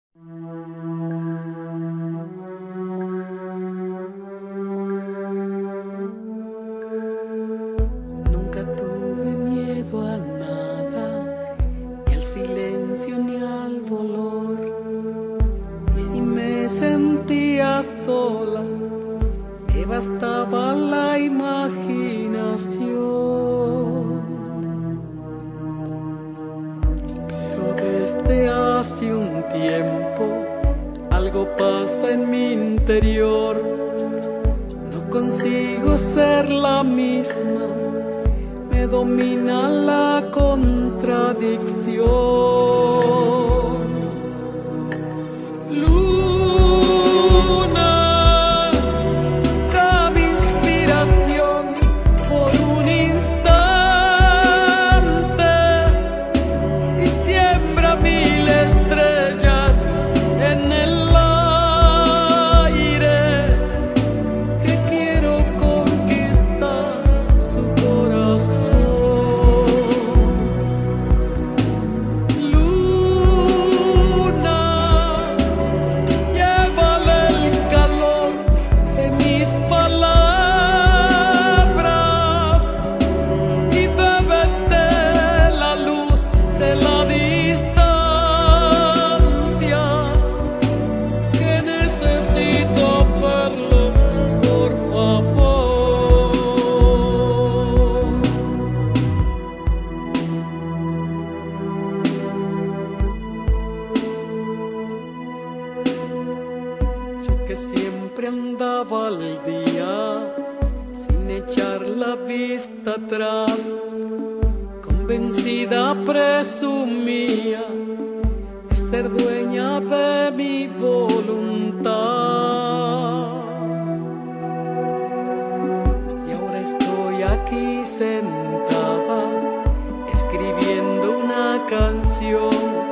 Nunca tuve miedo a nada, ni al silencio ni al dolor. Y si me sentía sola, me bastaba la imaginación. Pero desde hace un tiempo algo pasa en mi interior. No consigo ser la misma, me domina la contradicción. Luna, dame inspiración por un instante y siembra 1000 estrellas en el aire, que quiero conquistar su corazón. Luna, llévale el calor de mis palabras y bébete la luz de la distancia, que necesito verlo, por favor. Yo que siempre andaba al día, sin echar la vista atrás, convencida presumía de ser dueña de mi voluntad. Y ahora estoy aquí sentada, escribiendo una canción